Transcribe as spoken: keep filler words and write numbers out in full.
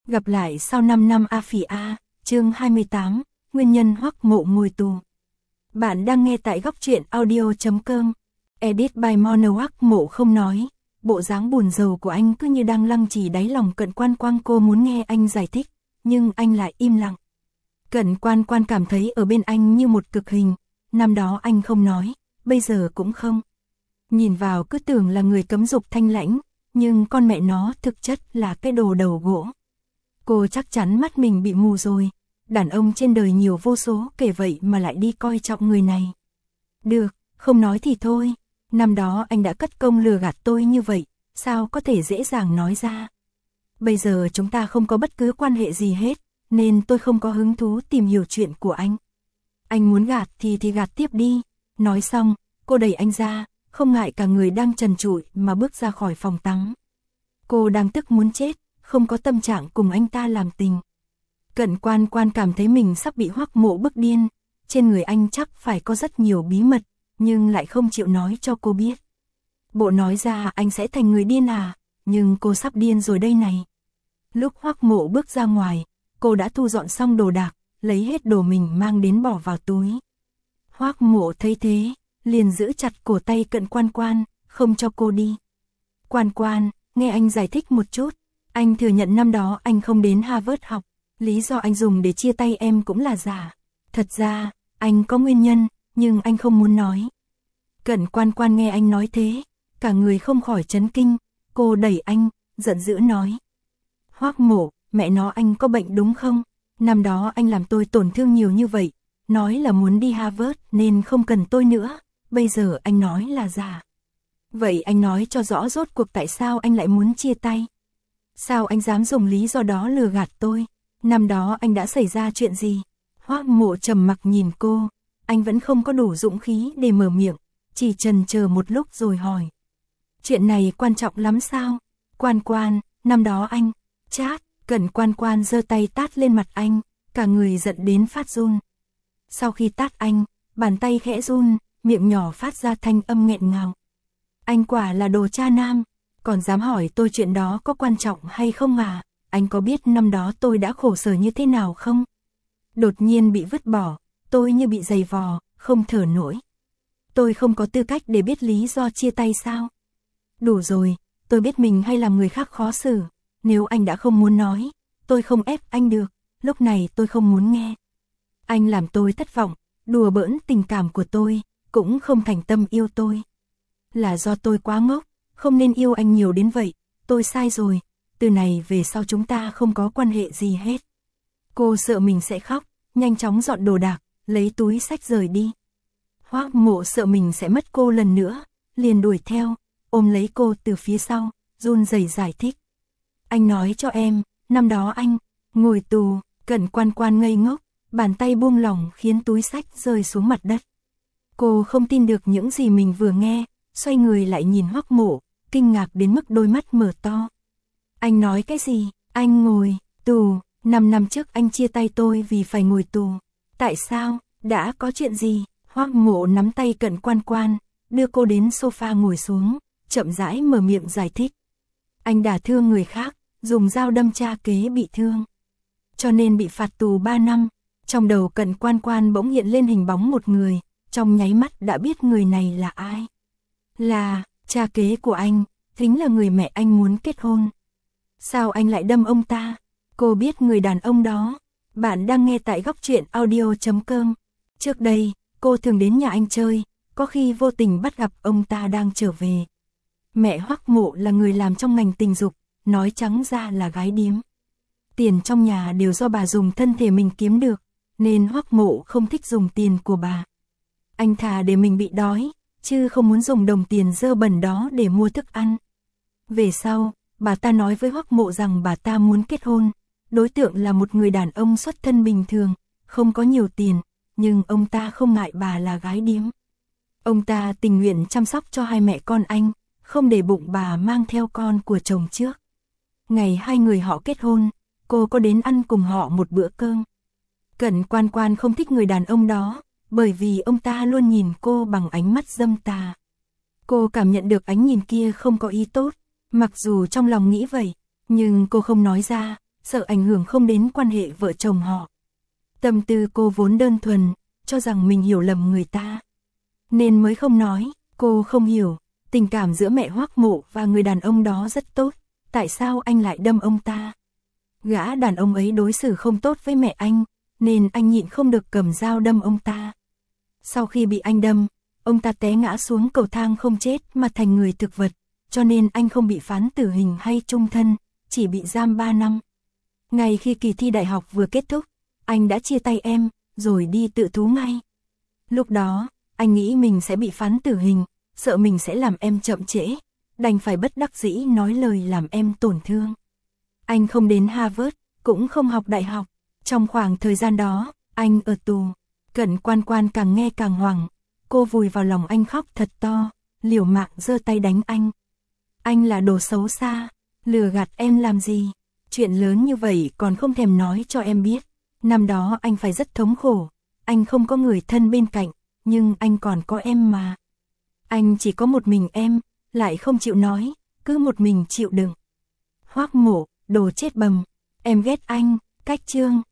Gặp lại sau năm năm A Phỉ A, chương hai mươi tám, nguyên nhân Hoắc Mộ ngồi tù. Bạn đang nghe tại góc truyện audio chấm com. Edit by Mono. Hoắc Mộ không nói, bộ dáng buồn rầu của anh cứ như đang lăng trì đáy lòng Cận Quan Quan. Cô muốn nghe anh giải thích, nhưng anh lại im lặng. Cận Quan Quan cảm thấy ở bên anh như một cực hình, năm đó anh không nói, bây giờ cũng không. Nhìn vào cứ tưởng là người cấm dục thanh lãnh, nhưng con mẹ nó thực chất là cái đồ đầu gỗ. Cô chắc chắn mắt mình bị mù rồi, đàn ông trên đời nhiều vô số kể vậy mà lại đi coi trọng người này. Được, không nói thì thôi, năm đó anh đã cất công lừa gạt tôi như vậy, sao có thể dễ dàng nói ra. Bây giờ chúng ta không có bất cứ quan hệ gì hết, nên tôi không có hứng thú tìm hiểu chuyện của anh. Anh muốn gạt thì thì gạt tiếp đi. Nói xong, cô đẩy anh ra, không ngại cả người đang trần trụi mà bước ra khỏi phòng tắm. Cô đang tức muốn chết, không có tâm trạng cùng anh ta làm tình. Cận Quan Quan cảm thấy mình sắp bị Hoắc Mộ bức điên, trên người anh chắc phải có rất nhiều bí mật, nhưng lại không chịu nói cho cô biết. Bộ nói ra anh sẽ thành người điên à, nhưng cô sắp điên rồi đây này. Lúc Hoắc Mộ bước ra ngoài, cô đã thu dọn xong đồ đạc, lấy hết đồ mình mang đến bỏ vào túi. Hoắc Mộ thấy thế, liền giữ chặt cổ tay Cận Quan Quan, không cho cô đi. Quan Quan, nghe anh giải thích một chút. Anh thừa nhận năm đó anh không đến Harvard học, lý do anh dùng để chia tay em cũng là giả. Thật ra, anh có nguyên nhân, nhưng anh không muốn nói. Cận Quan Quan nghe anh nói thế, cả người không khỏi chấn kinh, cô đẩy anh, giận dữ nói. Hoắc Mộ, mẹ nó anh có bệnh đúng không? Năm đó anh làm tôi tổn thương nhiều như vậy, nói là muốn đi Harvard nên không cần tôi nữa, bây giờ anh nói là giả. Vậy anh nói cho rõ rốt cuộc tại sao anh lại muốn chia tay? Sao anh dám dùng lý do đó lừa gạt tôi? Năm đó anh đã xảy ra chuyện gì? Hoắc Mộ trầm mặc nhìn cô, anh vẫn không có đủ dũng khí để mở miệng, chỉ chần chờ một lúc rồi hỏi. Chuyện này quan trọng lắm sao? Quan Quan, năm đó anh, chát, Cận Quan Quan giơ tay tát lên mặt anh, cả người giận đến phát run. Sau khi tát anh, bàn tay khẽ run, miệng nhỏ phát ra thanh âm nghẹn ngào. Anh quả là đồ cha nam, còn dám hỏi tôi chuyện đó có quan trọng hay không à? Anh có biết năm đó tôi đã khổ sở như thế nào không? Đột nhiên bị vứt bỏ, tôi như bị giày vò, không thở nổi. Tôi không có tư cách để biết lý do chia tay sao? Đủ rồi, tôi biết mình hay làm người khác khó xử. Nếu anh đã không muốn nói, tôi không ép anh được, lúc này tôi không muốn nghe. Anh làm tôi thất vọng, đùa bỡn tình cảm của tôi, cũng không thành tâm yêu tôi. Là do tôi quá ngốc, không nên yêu anh nhiều đến vậy, tôi sai rồi, từ này về sau chúng ta không có quan hệ gì hết. Cô sợ mình sẽ khóc, nhanh chóng dọn đồ đạc, lấy túi xách rời đi. Hoắc Mộ sợ mình sẽ mất cô lần nữa, liền đuổi theo, ôm lấy cô từ phía sau, run rẩy giải thích. Anh nói cho em, năm đó anh ngồi tù. Cận Quan Quan ngây ngốc, bàn tay buông lỏng khiến túi xách rơi xuống mặt đất. Cô không tin được những gì mình vừa nghe, xoay người lại nhìn Hoắc Mộ, kinh ngạc đến mức đôi mắt mở to. Anh nói cái gì? Anh ngồi tù? Năm năm trước anh chia tay tôi vì phải ngồi tù. Tại sao? Đã có chuyện gì? Hoắc Mộ nắm tay Cận Quan Quan, đưa cô đến sofa ngồi xuống, chậm rãi mở miệng giải thích. Anh đả thương người khác, dùng dao đâm cha kế bị thương, cho nên bị phạt tù ba năm. Trong đầu Cận Quan Quan bỗng hiện lên hình bóng một người, trong nháy mắt đã biết người này là ai. Là cha kế của anh, chính là người mẹ anh muốn kết hôn. Sao anh lại đâm ông ta? Cô biết người đàn ông đó. Bạn đang nghe tại góc truyện audio chấm com. Trước đây, cô thường đến nhà anh chơi, có khi vô tình bắt gặp ông ta đang trở về. Mẹ Hoắc Mộ là người làm trong ngành tình dục, nói trắng ra là gái điếm. Tiền trong nhà đều do bà dùng thân thể mình kiếm được, nên Hoắc Mộ không thích dùng tiền của bà. Anh thà để mình bị đói, chứ không muốn dùng đồng tiền dơ bẩn đó để mua thức ăn. Về sau, bà ta nói với Hoắc Mộ rằng bà ta muốn kết hôn, đối tượng là một người đàn ông xuất thân bình thường, không có nhiều tiền, nhưng ông ta không ngại bà là gái điếm. Ông ta tình nguyện chăm sóc cho hai mẹ con anh, không để bụng bà mang theo con của chồng trước. Ngày hai người họ kết hôn, cô có đến ăn cùng họ một bữa cơm. Cận Quan Quan không thích người đàn ông đó, bởi vì ông ta luôn nhìn cô bằng ánh mắt dâm tà. Cô cảm nhận được ánh nhìn kia không có ý tốt, mặc dù trong lòng nghĩ vậy, nhưng cô không nói ra, sợ ảnh hưởng không đến quan hệ vợ chồng họ. Tâm tư cô vốn đơn thuần, cho rằng mình hiểu lầm người ta, nên mới không nói. Cô không hiểu, tình cảm giữa mẹ Hoắc Mộ và người đàn ông đó rất tốt, tại sao anh lại đâm ông ta? Gã đàn ông ấy đối xử không tốt với mẹ anh, nên anh nhịn không được cầm dao đâm ông ta. Sau khi bị anh đâm, ông ta té ngã xuống cầu thang không chết mà thành người thực vật, cho nên anh không bị phán tử hình hay chung thân, chỉ bị giam ba năm. Ngay khi kỳ thi đại học vừa kết thúc, anh đã chia tay em, rồi đi tự thú ngay. Lúc đó, anh nghĩ mình sẽ bị phán tử hình, sợ mình sẽ làm em chậm trễ, đành phải bất đắc dĩ nói lời làm em tổn thương. Anh không đến Harvard, cũng không học đại học. Trong khoảng thời gian đó, anh ở tù. Cận Quan Quan càng nghe càng hoảng, cô vùi vào lòng anh khóc thật to, liều mạng giơ tay đánh anh. Anh là đồ xấu xa, lừa gạt em làm gì? Chuyện lớn như vậy còn không thèm nói cho em biết. Năm đó anh phải rất thống khổ, anh không có người thân bên cạnh, nhưng anh còn có em mà. Anh chỉ có một mình em, lại không chịu nói, cứ một mình chịu đựng. Hoắc Mộ, đồ chết bầm, em ghét anh. Cách chương